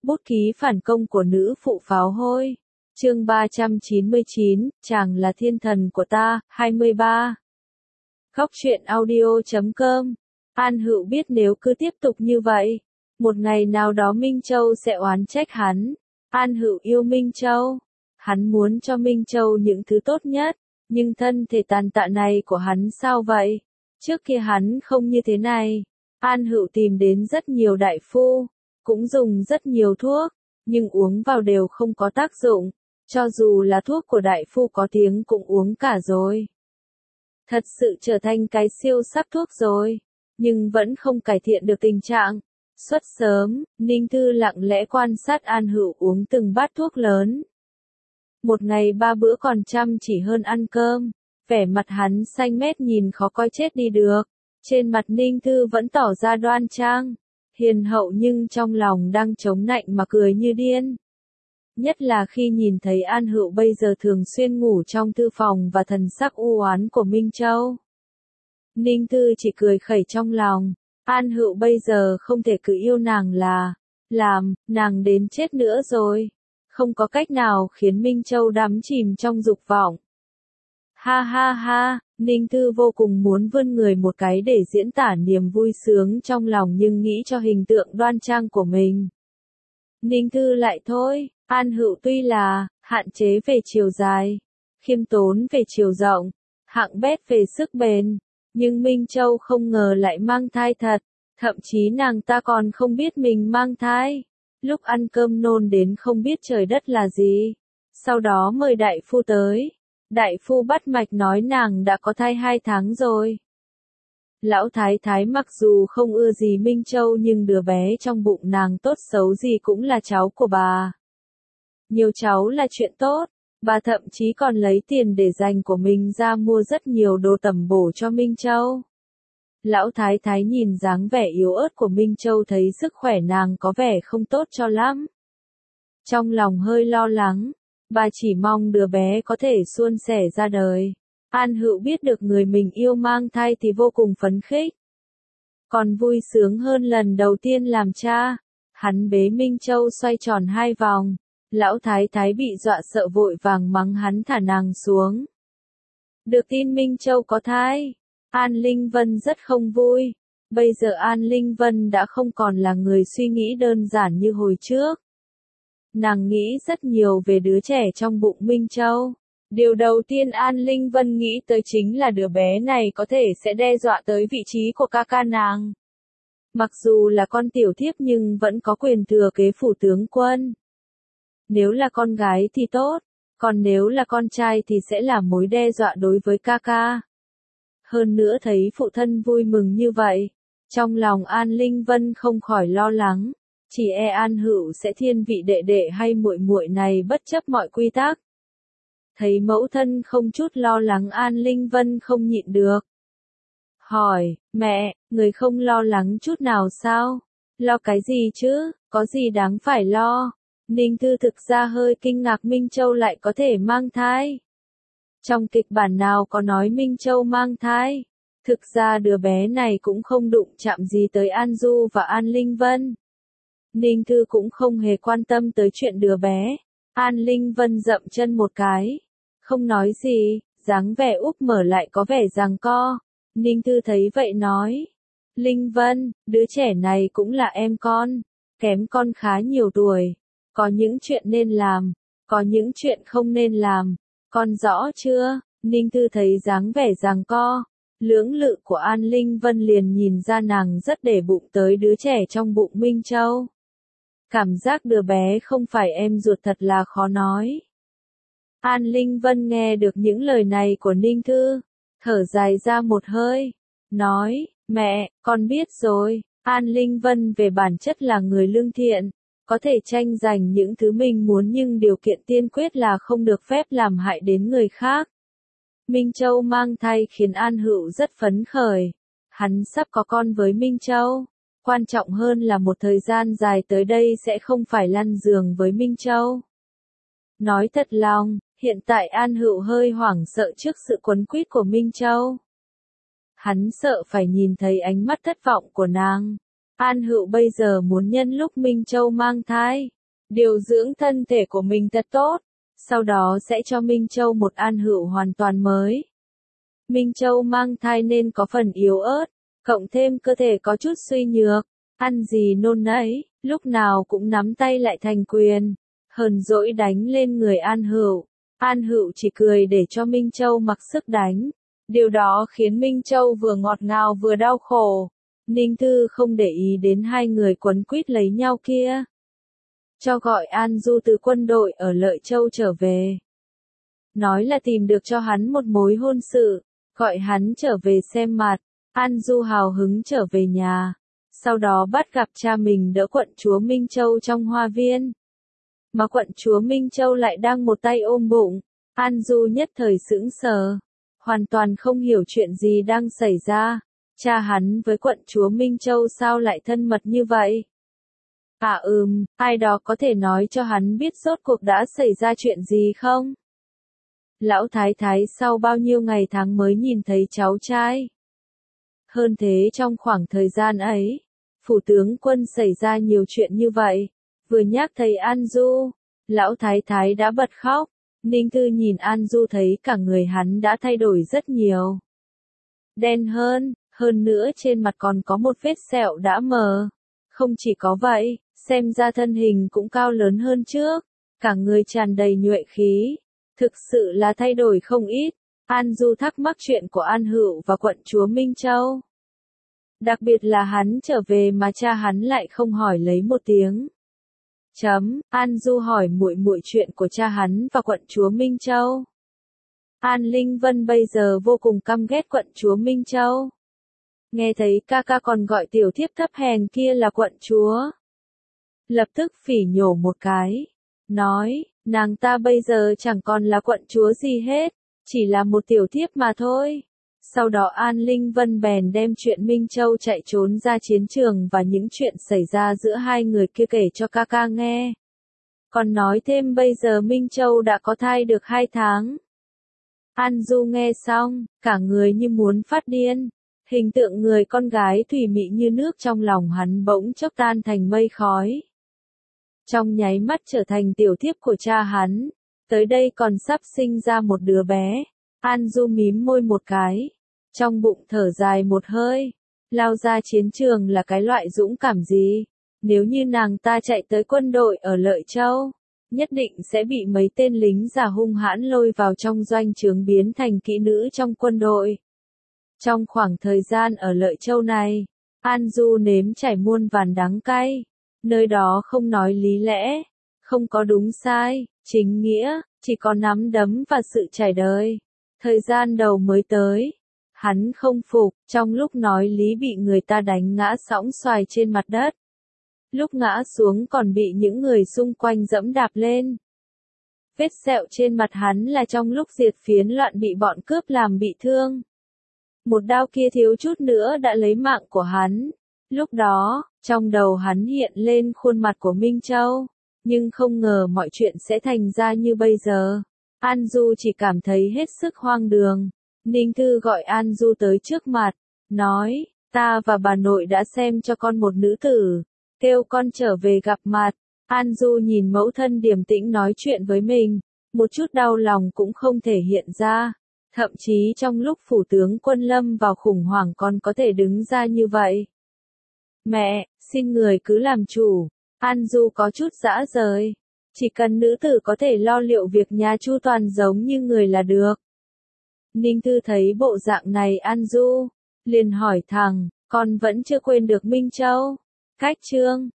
Bút ký phản công của nữ phụ pháo hôi. Chương 399, chàng là thiên thần của ta, 23. Góc truyện audio.com. An Hữu biết nếu cứ tiếp tục như vậy, một ngày nào đó Minh Châu sẽ oán trách hắn. An Hữu yêu Minh Châu. Hắn muốn cho Minh Châu những thứ tốt nhất, nhưng thân thể tàn tạ này của hắn sao vậy? Trước kia hắn không như thế này. An Hữu tìm đến rất nhiều đại phu, cũng dùng rất nhiều thuốc, nhưng uống vào đều không có tác dụng. Cho dù là thuốc của đại phu có tiếng cũng uống cả rồi. Thật sự trở thành cái siêu sắc thuốc rồi, nhưng vẫn không cải thiện được tình trạng. Xuất sớm, Ninh Thư lặng lẽ quan sát An Hữu uống từng bát thuốc lớn. Một ngày 3 bữa còn chăm chỉ hơn ăn cơm, vẻ mặt hắn xanh mét nhìn khó coi chết đi được. Trên mặt Ninh Thư vẫn tỏ ra đoan trang, hiền hậu nhưng trong lòng đang chống nạnh mà cười như điên. Nhất là khi nhìn thấy An Hữu bây giờ thường xuyên ngủ trong thư phòng và thần sắc u oán của Minh Châu. Ninh Thư chỉ cười khẩy trong lòng, An Hữu bây giờ không thể cứ yêu nàng là, làm, nàng đến chết nữa rồi. Không có cách nào khiến Minh Châu đắm chìm trong dục vọng. Ha ha ha, Ninh Thư vô cùng muốn vươn người một cái để diễn tả niềm vui sướng trong lòng nhưng nghĩ cho hình tượng đoan trang của mình. Ninh Thư lại thôi, An Hữu tuy là hạn chế về chiều dài, khiêm tốn về chiều rộng, hạng bét về sức bền, nhưng Minh Châu không ngờ lại mang thai thật, thậm chí nàng ta còn không biết mình mang thai. Lúc ăn cơm nôn đến không biết trời đất là gì. Sau đó mời đại phu tới. Đại phu bắt mạch nói nàng đã có thai 2 tháng rồi. Lão thái thái mặc dù không ưa gì Minh Châu nhưng đứa bé trong bụng nàng tốt xấu gì cũng là cháu của bà. Nhiều cháu là chuyện tốt, bà thậm chí còn lấy tiền để dành của mình ra mua rất nhiều đồ tẩm bổ cho Minh Châu. Lão thái thái nhìn dáng vẻ yếu ớt của Minh Châu thấy sức khỏe nàng có vẻ không tốt cho lắm. Trong lòng hơi lo lắng, bà chỉ mong đứa bé có thể suôn sẻ ra đời. An Hữu biết được người mình yêu mang thai thì vô cùng phấn khích. Còn vui sướng hơn lần đầu tiên làm cha, hắn bế Minh Châu xoay tròn 2 vòng. Lão thái thái bị dọa sợ vội vàng mắng hắn thả nàng xuống. Được tin Minh Châu có thai, An Linh Vân rất không vui. Bây giờ An Linh Vân đã không còn là người suy nghĩ đơn giản như hồi trước. Nàng nghĩ rất nhiều về đứa trẻ trong bụng Minh Châu. Điều đầu tiên An Linh Vân nghĩ tới chính là đứa bé này có thể sẽ đe dọa tới vị trí của ca ca nàng. Mặc dù là con tiểu thiếp nhưng vẫn có quyền thừa kế phủ tướng quân. Nếu là con gái thì tốt, còn nếu là con trai thì sẽ là mối đe dọa đối với ca ca. Hơn nữa thấy phụ thân vui mừng như vậy, trong lòng An Linh Vân không khỏi lo lắng, chỉ e An Hữu sẽ thiên vị đệ đệ hay muội muội này bất chấp mọi quy tắc. Thấy mẫu thân không chút lo lắng An Linh Vân không nhịn được. Hỏi, mẹ, người không lo lắng chút nào sao? Lo cái gì chứ, có gì đáng phải lo? Ninh Thư thực ra hơi kinh ngạc Minh Châu lại có thể mang thai. Trong kịch bản nào có nói Minh Châu mang thai? Thực ra đứa bé này cũng không đụng chạm gì tới An Du và An Linh Vân. Ninh Thư cũng không hề quan tâm tới chuyện đứa bé. An Linh Vân dậm chân một cái. Không nói gì, dáng vẻ úp mở lại có vẻ giằng co. Ninh Thư thấy vậy nói. Linh Vân, đứa trẻ này cũng là em con. Kém con khá nhiều tuổi. Có những chuyện nên làm, có những chuyện không nên làm. Con rõ chưa? Ninh Thư thấy dáng vẻ giằng co, lưỡng lự của An Linh Vân liền nhìn ra nàng rất để bụng tới đứa trẻ trong bụng Minh Châu. Cảm giác đứa bé không phải em ruột thật là khó nói. An Linh Vân nghe được những lời này của Ninh Thư, thở dài ra một hơi, nói, mẹ, con biết rồi. An Linh Vân về bản chất là người lương thiện, có thể tranh giành những thứ mình muốn nhưng điều kiện tiên quyết là không được phép làm hại đến người khác. Minh Châu mang thai khiến An Hữu rất phấn khởi. Hắn sắp có con với Minh Châu. Quan trọng hơn là một thời gian dài tới đây sẽ không phải lăn giường với Minh Châu. Nói thật lòng, hiện tại An Hữu hơi hoảng sợ trước sự quấn quýt của Minh Châu. Hắn sợ phải nhìn thấy ánh mắt thất vọng của nàng. An Hữu bây giờ muốn nhân lúc Minh Châu mang thai, điều dưỡng thân thể của mình thật tốt, sau đó sẽ cho Minh Châu một An Hữu hoàn toàn mới. Minh Châu mang thai nên có phần yếu ớt, cộng thêm cơ thể có chút suy nhược, ăn gì nôn nấy, lúc nào cũng nắm tay lại thành quyền, hờn dỗi đánh lên người An Hữu. An Hữu chỉ cười để cho Minh Châu mặc sức đánh. Điều đó khiến Minh Châu vừa ngọt ngào vừa đau khổ. Ninh Thư không để ý đến hai người quấn quýt lấy nhau kia. Cho gọi An Du từ quân đội ở Lợi Châu trở về. Nói là tìm được cho hắn một mối hôn sự, gọi hắn trở về xem mặt. An Du hào hứng trở về nhà. Sau đó bắt gặp cha mình đỡ quận chúa Minh Châu trong hoa viên. Mà quận chúa Minh Châu lại đang một tay ôm bụng. An Du nhất thời sững sờ. Hoàn toàn không hiểu chuyện gì đang xảy ra. Cha hắn với quận chúa Minh Châu sao lại thân mật như vậy? Ai đó có thể nói cho hắn biết rốt cuộc đã xảy ra chuyện gì không? Lão thái thái sau bao nhiêu ngày tháng mới nhìn thấy cháu trai. Hơn thế trong khoảng thời gian ấy, phủ tướng quân xảy ra nhiều chuyện như vậy. Vừa nhắc thấy An Du, lão thái thái đã bật khóc. Ninh Thư nhìn An Du thấy cả người hắn đã thay đổi rất nhiều. Đen hơn nữa trên mặt còn có một vết sẹo đã mờ. Không chỉ có vậy, xem ra thân hình cũng cao lớn hơn trước, cả người tràn đầy nhuệ khí. Thực sự là thay đổi không ít. An Du thắc mắc chuyện của An Hữu và quận chúa Minh Châu. Đặc biệt là hắn trở về mà cha hắn lại không hỏi lấy một tiếng. An Du hỏi muội muội chuyện của cha hắn và quận chúa Minh Châu. An Linh Vân bây giờ vô cùng căm ghét quận chúa Minh Châu. Nghe thấy ca ca còn gọi tiểu thiếp thấp hèn kia là quận chúa. Lập tức phỉ nhổ một cái. Nói, nàng ta bây giờ chẳng còn là quận chúa gì hết, chỉ là một tiểu thiếp mà thôi. Sau đó An Linh Vân bèn đem chuyện Minh Châu chạy trốn ra chiến trường và những chuyện xảy ra giữa hai người kia kể cho ca ca nghe. Còn nói thêm bây giờ Minh Châu đã có thai được 2 tháng. An Du nghe xong, cả người như muốn phát điên. Hình tượng người con gái thủy mị như nước trong lòng hắn bỗng chốc tan thành mây khói. Trong nháy mắt trở thành tiểu thiếp của cha hắn. Tới đây còn sắp sinh ra một đứa bé. An Du mím môi một cái. Trong bụng thở dài một hơi. Lao ra chiến trường là cái loại dũng cảm gì? Nếu như nàng ta chạy tới quân đội ở Lợi Châu, nhất định sẽ bị mấy tên lính già hung hãn lôi vào trong doanh trướng biến thành kỹ nữ trong quân đội. Trong khoảng thời gian ở Lợi Châu này, An Du nếm trải muôn vàn đắng cay. Nơi đó không nói lý lẽ, không có đúng sai, chính nghĩa, chỉ có nắm đấm và sự trải đời. Thời gian đầu mới tới, hắn không phục, trong lúc nói lý bị người ta đánh ngã sõng xoài trên mặt đất. Lúc ngã xuống còn bị những người xung quanh dẫm đạp lên. Vết sẹo trên mặt hắn là trong lúc diệt phiến loạn bị bọn cướp làm bị thương. Một đao kia thiếu chút nữa đã lấy mạng của hắn. Lúc đó, trong đầu hắn hiện lên khuôn mặt của Minh Châu, nhưng không ngờ mọi chuyện sẽ thành ra như bây giờ. An Du chỉ cảm thấy hết sức hoang đường. Ninh Thư gọi An Du tới trước mặt, nói, ta và bà nội đã xem cho con một nữ tử, kêu con trở về gặp mặt. An Du nhìn mẫu thân điềm tĩnh nói chuyện với mình, một chút đau lòng cũng không thể hiện ra. Thậm chí trong lúc phủ tướng quân lâm vào khủng hoảng còn có thể đứng ra như vậy. Mẹ, xin người cứ làm chủ. An Du có chút dã rời. Chỉ cần nữ tử có thể lo liệu việc nhà chu toàn giống như người là được. Ninh Thư thấy bộ dạng này An Du, liền hỏi thẳng, con vẫn chưa quên được Minh Châu. Cách chương